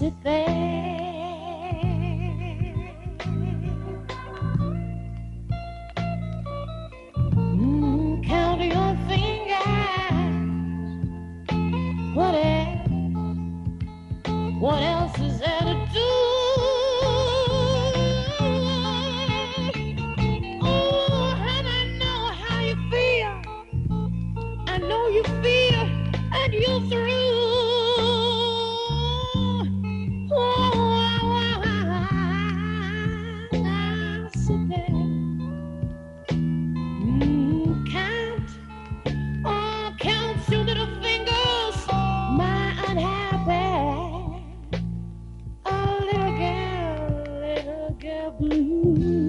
sit there. Count your fingers. What else? What else is there to do? Oh, and I know how you feel. I know you feel, and you're through. Oh, I sit there. Count, oh, count your little fingers, my unhappy, oh, little girl blue.